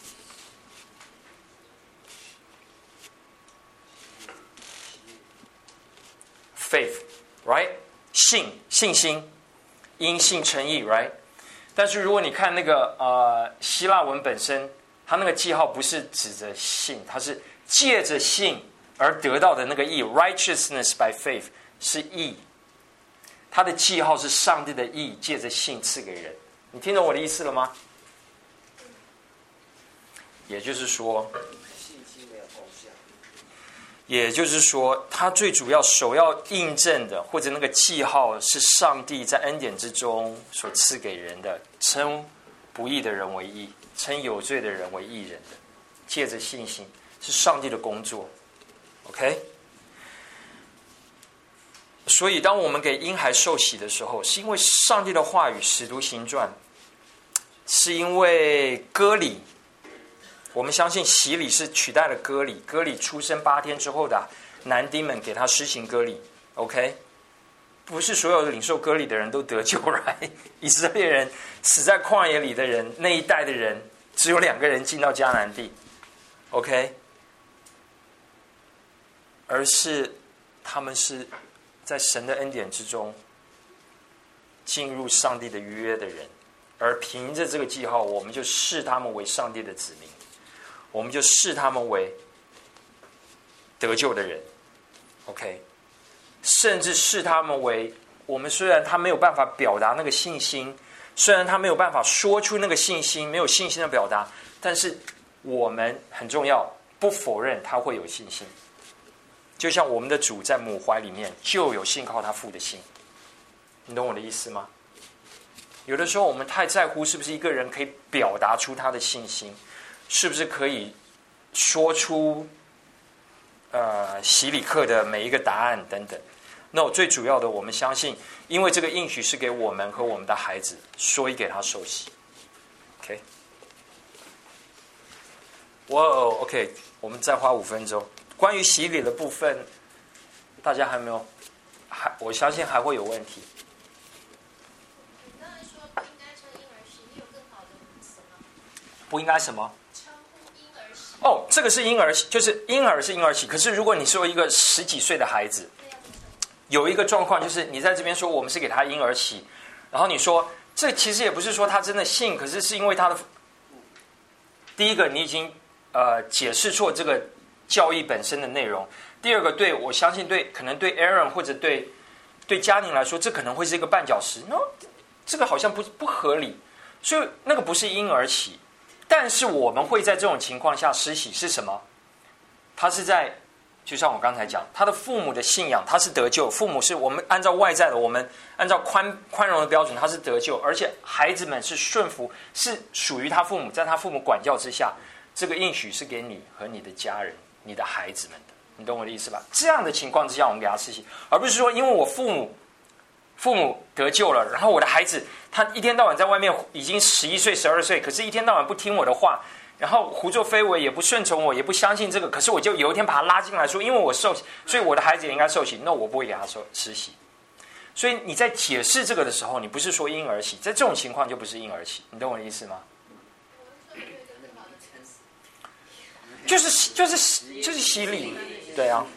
？Faith, right? 信，信心，因信称义 right? 但是如果你看那个呃希腊文本身，它那个记号不是指着信，它是借着信而得到的那个义 righteousness by faith 是义，它的记号是上帝的义借着信赐给人。你听懂我的意思了吗？也就是说也就是说，它最主要首要印证的，或者那个记号是上帝在恩典之中所赐给人的，称不义的人为义，称有罪的人为义人的，借着信心，是上帝的工作。OK， 所以当我们给婴孩受洗的时候，是因为上帝的话语，使徒行传，是因为割礼。我们相信洗礼是取代了割礼，割礼出生八天之后的男丁们给他施行割礼 ，OK， 不是所有的领受割礼的人都得救来。以色列人死在旷野里的人，那一代的人只有两个人进到迦南地 ，OK， 而是他们是在神的恩典之中进入上帝的约的人，而凭着这个记号，我们就视他们为上帝的子民。我们就视他们为得救的人 ，OK， 甚至视他们为我们虽然他没有办法表达那个信心，虽然他没有办法说出那个信心，没有信心的表达，但是我们很重要，不否认他会有信心。就像我们的主在母怀里面就有信靠他父的心，你懂我的意思吗？有的时候我们太在乎是不是一个人可以表达出他的信心。是不是可以说出呃洗礼课的每一个答案等等？那我最主要的，我们相信，因为这个应许是给我们和我们的孩子，所以给他受洗。OK， 哇哦 ，OK， 我们再花五分钟，关于洗礼的部分，大家还没有，还我相信还会有问题。 你刚才说不应该称婴儿洗，你有更好的词吗？ 不应该什么？ 哦， 这个是婴儿，就是婴儿是婴儿洗。可是如果你说一个十几岁的孩子，有一个状况就是你在这边说我们是给他婴儿洗，然后你说这其实也不是说他真的信，可是是因为他的第一个，你已经呃解释错这个教义本身的内容；第二个，对我相信对可能对 Aaron 或者对对嘉宁来说，这可能会是一个绊脚石。no， 这个好像不不合理，所以那个不是婴儿期。但是我们会在这种情况下施洗是什么？他是在，就像我刚才讲，他的父母的信仰，他是得救。父母是我们按照外在的，我们按照宽宽容的标准，他是得救，而且孩子们是顺服，是属于他父母，在他父母管教之下，这个应许是给你和你的家人、你的孩子们的。你懂我的意思吧？这样的情况之下，我们给他施洗，而不是说因为我父母父母得救了，然后我的孩子他一天到晚在外面已经十一岁、十二岁，可是一天到晚不听我的话。然后胡作非为，也不顺从我，也不相信这个。可是我就有一天把他拉进来说，因为我受洗，所以我的孩子也应该受洗。那我不会给他受施洗。所以你在解释这个的时候，你不是说婴儿洗，在这种情况就不是婴儿洗。你懂我的意思吗？就是就是就是洗礼，对啊。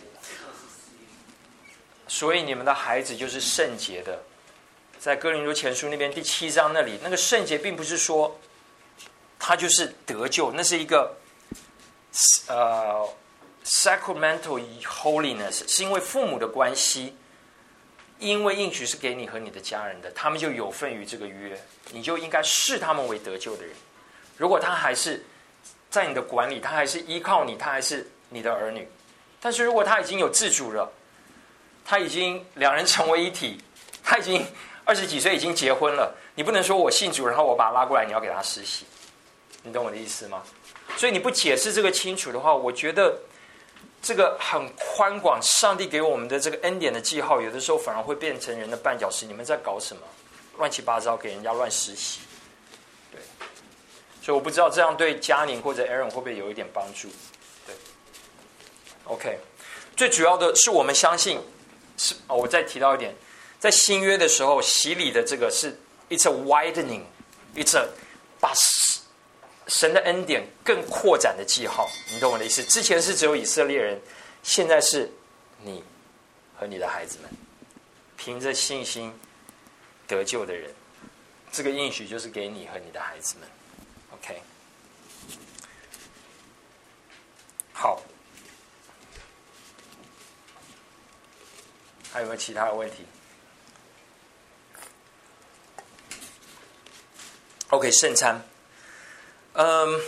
所以你们的孩子就是圣洁的，在哥林多前书那边第七章那里，那个圣洁并不是说。他就是得救，那是一个呃 sacramental holiness， 是因为父母的关系，因为应许是给你和你的家人的，他们就有份于这个约，你就应该视他们为得救的人。如果他还是在你的管理，他还是依靠你，他还是你的儿女，但是如果他已经有自主了，他已经两人成为一体，他已经二十几岁已经结婚了，你不能说我信主，然后我把他拉过来，你要给他施洗。你懂我的意思吗？所以你不解释这个清楚的话，我觉得这个很宽广，上帝给我们的这个恩典的记号，有的时候反而会变成人的绊脚石。你们在搞什么？乱七八糟，给人家乱施洗。对，所以我不知道这样对嘉宁或者 Aaron 会不会有一点帮助。对 ，OK， 最主要的是我们相信是、哦、我再提到一点，在新约的时候，洗礼的这个是 it's a widening，it's a 把神的恩典更扩展的记号，你懂我的意思？之前是只有以色列人，现在是你和你的孩子们，凭着信心得救的人，这个应许就是给你和你的孩子们。OK， 好，还有没有其他的问题 ？OK， 圣餐。嗯，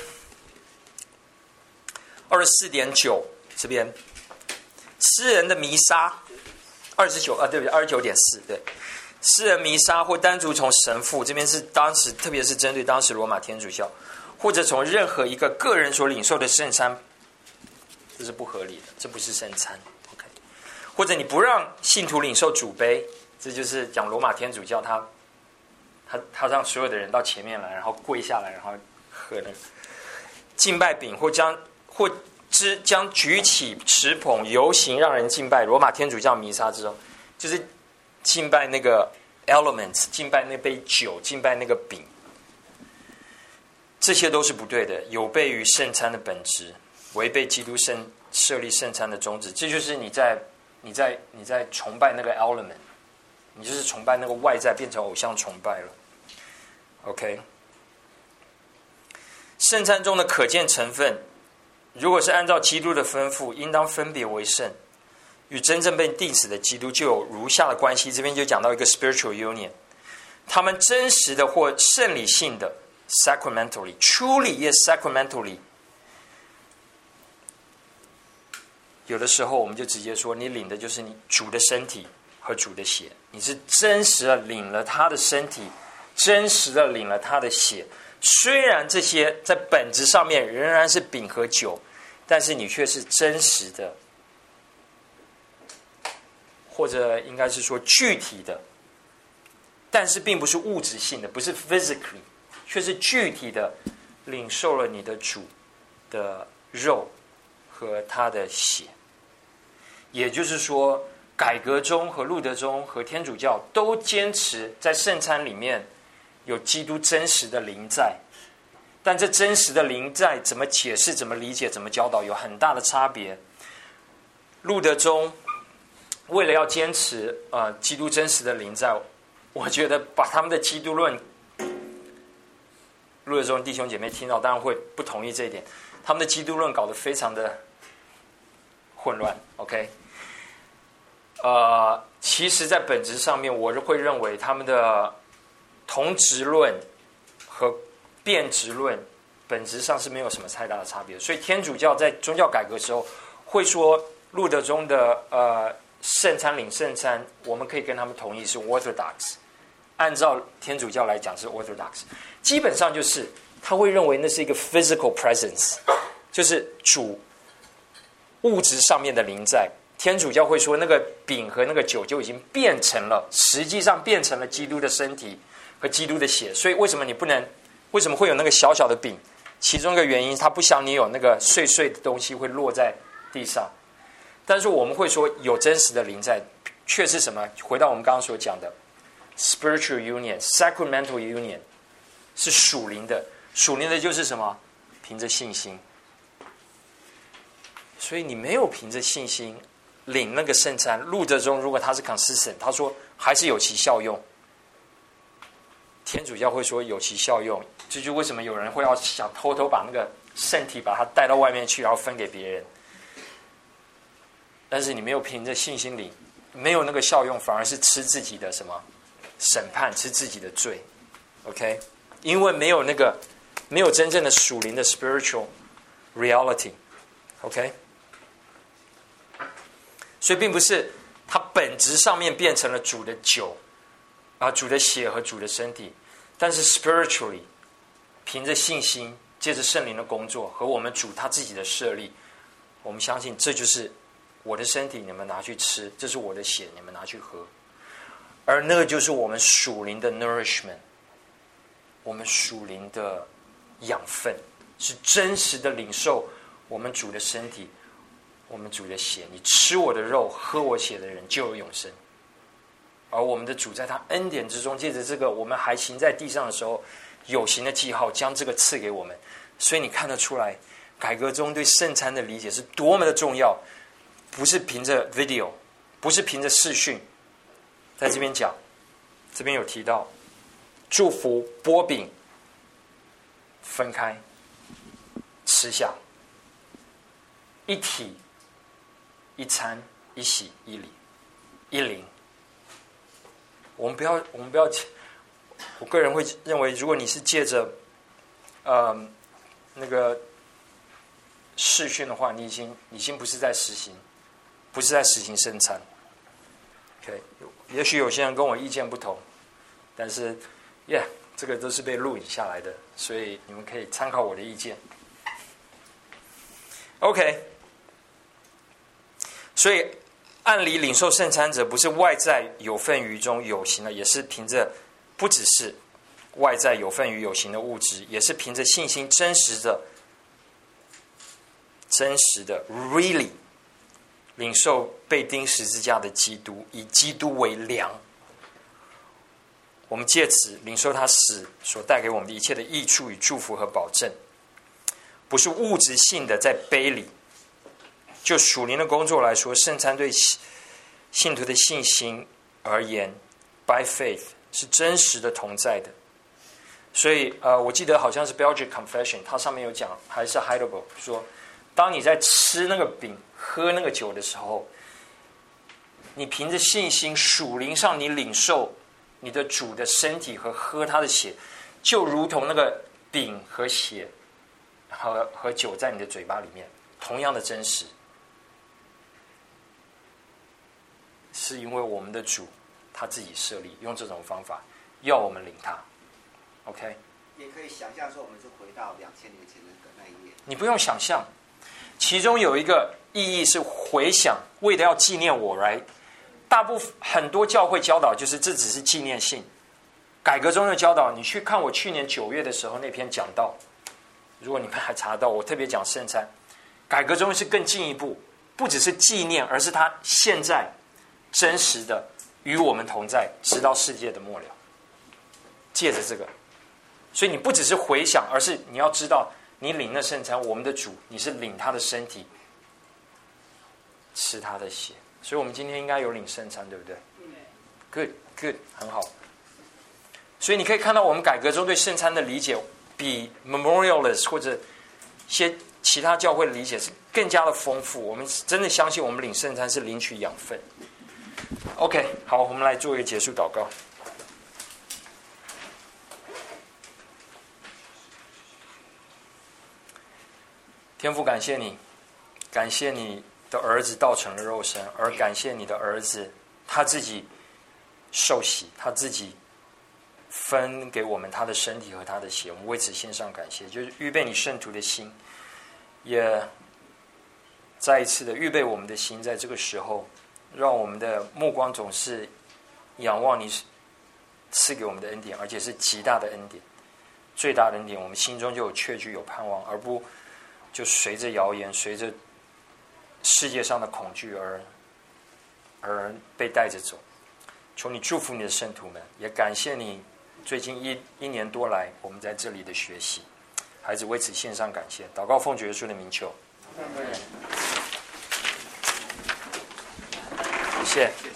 二十四点九这边，诗人的弥撒，二十九啊，对不对？二十九点四，对，诗人弥撒或单独从神父这边是当时，特别是针对当时罗马天主教，或者从任何一个个人所领受的圣餐，这是不合理的，这不是圣餐。OK， 或者你不让信徒领受主杯，这就是讲罗马天主教他，他他让所有的人到前面来，然后跪下来，然后。喝那个敬拜饼，或将或之将举起持捧游行，让人敬拜。罗马天主教弥撒之中，就是敬拜那个 elements， 敬拜那杯酒，敬拜那个饼，这些都是不对的，有悖于圣餐的本质，违背基督圣设立圣餐的宗旨。这就是你在你在你在崇拜那个 element， 你就是崇拜那个外在，变成偶像崇拜了。OK。圣餐中的可见成分，如果是按照基督的吩咐，应当分别为圣，与真正被钉死的基督就有如下的关系。这边就讲到一个 spiritual union， 他们真实的或圣理性的 sacramentally truly yes sacramentally， 有的时候我们就直接说，你领的就是你主的身体和主的血，你是真实的领了他的身体，真实的领了他的血。虽然这些在本质上面仍然是饼和酒，但是你却是真实的，或者应该是说具体的，但是并不是物质性的，不是 physically， 却是具体的领受了你的主的肉和他的血。也就是说，改革宗和路德宗和天主教都坚持在圣餐里面有基督真实的灵在，但这真实的灵在怎么解释、怎么理解、怎么教导有很大的差别。路德宗为了要坚持呃基督真实的灵在，我觉得把他们的基督论路德宗弟兄姐妹听到当然会不同意这一点，他们的基督论搞得非常的混乱。OK， 呃，其实，在本质上面，我会认为他们的同质论和变质论本质上是没有什么太大的差别。所以，天主教在宗教改革的时候会说，路德宗的呃圣餐领圣餐，我们可以跟他们同意是 Orthodox。按照天主教来讲是 Orthodox， 基本上就是他会认为那是一个 physical presence， 就是主物质上面的临在。天主教会说那个饼和那个酒就已经变成了，实际上变成了基督的身体和基督的血。所以为什么你不能，为什么会有那个小小的饼？其中一个原因，他不想你有那个碎碎的东西会落在地上。但是我们会说有真实的临在，却是什么？回到我们刚刚所讲的Spiritual union, sacramental union， 是属灵的。属灵的就是什么？凭着信心。所以你没有凭着信心领那个圣餐，路德宗如果他是 consistent， 他说还是有其效用。天主教会说有其效用，这就为什么有人会要想偷偷把那个圣体把它带到外面去，然后分给别人。但是你没有凭着信心领，没有那个效用，反而是吃自己的什么？审判，是自己的罪 ，OK？ 因为没有那个，没有真正的属灵的 spiritual reality，OK？ 所以并不是它本质上面变成了主的酒啊，主的血和主的身体，但是 spiritually 凭着信心，借着圣灵的工作和我们主他自己的设立，我们相信这就是我的身体，你们拿去吃；这是我的血，你们拿去喝。而那个就是我们属灵的 nourishment， 我们属灵的养分，是真实的领受我们主的身体，我们主的血。你吃我的肉，喝我血的人就有永生。而我们的主在他恩典之中，借着这个我们还行在地上的时候有形的记号，将这个赐给我们。所以你看得出来，改革中对圣餐的理解是多么的重要，不是凭着 video， 不是凭着视讯。在这边讲，这边有提到祝福擘饼分开吃下，一体一餐一洗一礼一灵。我们不要，我们不要，我个人会认为，如果你是借着呃那个视讯的话，你已经已经不是在实行，不是在实行圣餐。OK。也许有些人跟我意见不同，但是 ，yeah， 这个都是被录影下来的，所以你们可以参考我的意见。OK， 所以按理领受圣餐者不是外在有份于中有形的，也是凭着不只是外在有份于有形的物质，也是凭着信心真实的、真实的 really。领受被钉十字架的基督，以基督为粮，我们借此领受他死所带给我们的一切的益处与祝福和保证，不是物质性的在杯里。就属灵的工作来说，圣餐对信徒的信心而言 ，by faith 是真实的同在的。所以，呃，我记得好像是 Belgic Confession， 它上面有讲，还是 Heidelberg 说，当你在吃那个饼、喝那个酒的时候，你凭着信心，属灵上你领受你的主的身体和喝他的血，就如同那个饼和血和和酒在你的嘴巴里面，同样的真实。是因为我们的主他自己设立，用这种方法要我们领他。OK， 也可以想象说，我们是回到两千年前的那一页。 你不用想象，其中有一个意义是回想，为了要纪念我来。大部分很多教会教导就是这只是纪念性。改革中的教导，你去看我去年九月的时候那篇讲道，如果你们还查到，我特别讲圣餐。改革中是更进一步，不只是纪念，而是他现在真实的与我们同在，直到世界的末了。借着这个。所以你不只是回想，而是你要知道，你领那圣餐，我们的主，你是领他的身体，吃他的血。所以我们今天应该有领圣餐，对不对 ？Good, good， 很好。所以你可以看到，我们改革中对圣餐的理解， 比 Memorialist 或者一些其他教会的理解是更加的丰富。我们真的相信，我们领圣餐是领取养分。OK， 好，我们来做一个结束祷告。天父，感谢你，感谢你的儿子道成了肉身，而感谢你的儿子他自己受洗，他自己分给我们他的身体和他的血，我们为此献上感谢，就是预备你圣徒的心，也再一次的预备我们的心，在这个时候，让我们的目光总是仰望你赐给我们的恩典，而且是极大的恩典，最大的恩典，我们心中就有确据，有盼望，而不就随着谣言，随着世界上的恐惧而而被带着走。求你祝福你的圣徒们，也感谢你最近一一年多来我们在这里的学习，孩子为此献上感谢。祷告奉主耶稣的名求，谢谢。